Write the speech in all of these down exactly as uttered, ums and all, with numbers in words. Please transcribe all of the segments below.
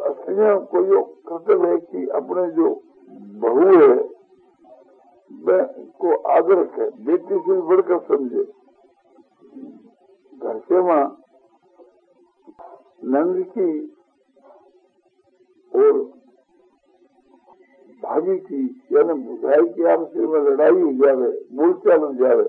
स्त्रियों को जो कर्तव्य है कि अपने जो बहू है वह को आदर रखे, बेटी से बढ़कर समझे। घर से माँ नंद की और भाभी की यानी बुझाई की आपस में लड़ाई हो जावे, बोलचाल हो जावे,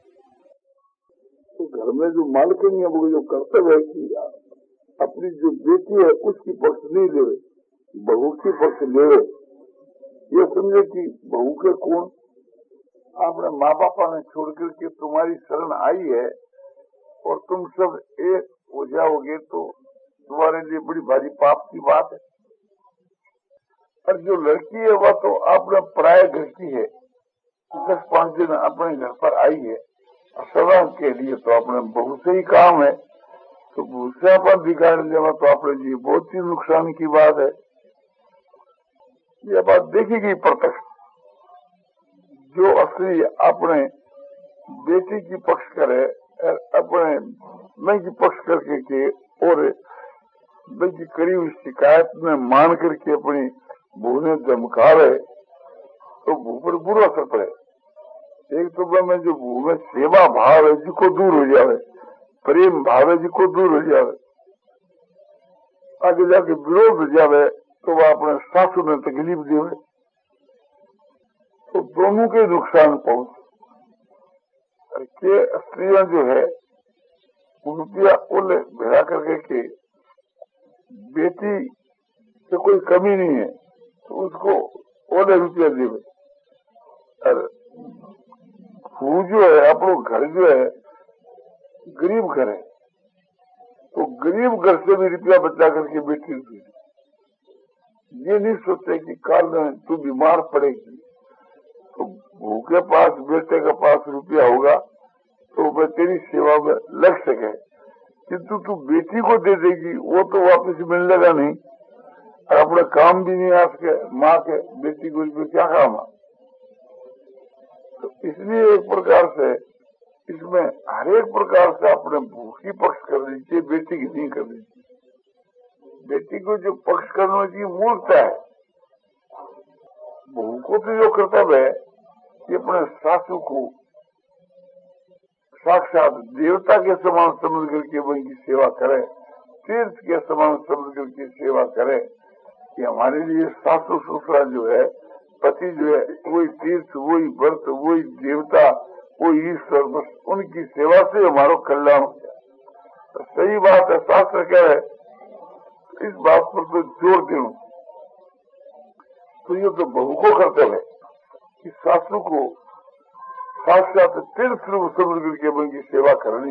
तो घर में जो मालकिन है वो जो कर्तव्य है कि अपनी जो बेटी है उसकी पक्ष नहीं लेवे, बहू की पक्ष लेवे। ये समझे कि बहू के कौन आपने माँ बापा ने छोड़ करके तुम्हारी शरण आई है और तुम सब एक हो जाओगे तो तुम्हारे लिए बड़ी भारी पाप की बात है। और जो लड़की है वह तो आपने पराये घर की है, दस पांच दिन अपने घर पर आई है, सदा के लिए तो अपने बहू से ही काम है, तो दूसरा पर बिगाड़ लेवा तो अपने लिए बहुत ही नुकसान की बात है। यह बात देखी गई प्रत्यक्ष। जो असली अपने बेटी की पक्ष करे अपने मैं की पक्ष करके के और मैं की करी हुई शिकायत में मान करके अपनी बहू ने धमका रहे तो बहू पर बुरा असर पड़े। एक तो मैं जो बहू में सेवा भाव है जिसको दूर हो जावे, प्रेम भाव है जिसको दूर हो जावे, आगे जाके विरोध हो जावे तो वह अपने सासू में तकलीफ देवे, तो दोनों के नुकसान पहुंचे। के स्त्रियां जो है रुपया ओले भेड़ा करके के बेटी से कोई कमी नहीं है तो उसको ओले रुपया देवे। और वो जो है अपनो घर जो है गरीब घर है तो गरीब घर से भी रुपया बचा करके बेटी रुपये, ये नहीं सोचते कि काल में तू बीमार पड़ेगी तो बहू के पास बेटे के पास रुपया होगा तो वह तेरी सेवा में लग सके, किंतु तू बेटी को दे देगी वो तो वापस मिलने नहीं और अपने काम भी नहीं आ सके। माँ के बेटी को रुपये क्या काम है। तो इसलिए एक प्रकार से इसमें हर एक प्रकार से अपने बहू की पक्ष कर लीजिए, बेटी की नहीं कर लीजिए। बेटी को जो पक्ष करने की मूर्खता है, बहू को तो जो कर्तव्य है कि अपने सासू को साक्षात देवता के समान समझ करके उनकी सेवा करे, तीर्थ के समान समझ करके सेवा करे कि हमारे लिए सासू ससुरा जो है पति जो है वही तीर्थ, वही व्रत, वही देवता, वही ईश्वर, बस उनकी सेवा से हमारा कल्याण हो जाए। तो सही बात है, शास्त्र कह है, इस बात पर तो जोर दें। तो ये तो बहू को कर्तव्य है कि सासू को साक्षात तीर्थ रूप समझ करके उनकी सेवा करनी।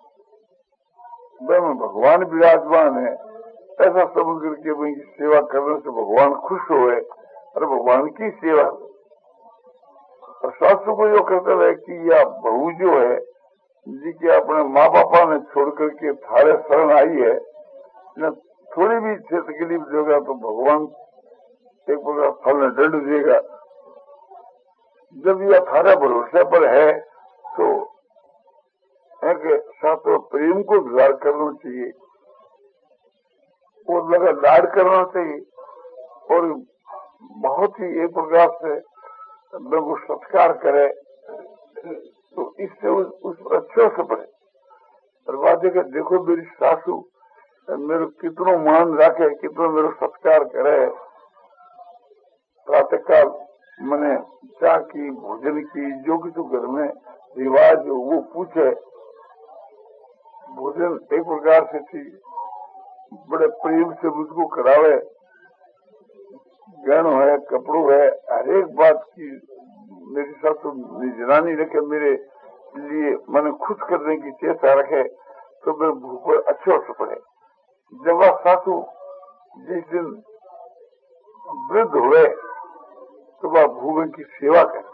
में भगवान विराजमान है ऐसा समझ करके उनकी सेवा करने से भगवान खुश हुए और भगवान की सेवा। और सासू को जो कर्तव्य है कि यह बहू जो है जी के अपने माँ बापा ने छोड़ करके थारे शरण आई है, न थोड़ी भी तकलीफ देगा तो भगवान एक प्रकार फल दंड देगा। जब यह थारे भरोसे पर है तो एक साथ प्रेम को विचार करना चाहिए और लगा लाड करना चाहिए और बहुत ही एक प्रकार से लोग सत्कार करे तो इससे उस, उस पर अच्छे से पड़े। और बात है देखो मेरी सासू मेरे कितनो मान रखे, कितनो मेरे सत्कार करे, प्रातःकाल मैंने चाह की, भोजन की, जो कि तो घर में रिवाज हो वो पूछे। भोजन एक प्रकार से थी बड़े प्रेम से मुझको करावे, गहनों है, कपड़ों है, हर एक बात की मेरी सासू निगरानी रखे, मेरे लिए मैंने खुश करने की चेष्टा रखे तो मेरे भूख पर अच्छे हो पड़े। जब वह सासू जिस दिन वृद्ध हुए तो वह भूमि की सेवा करे,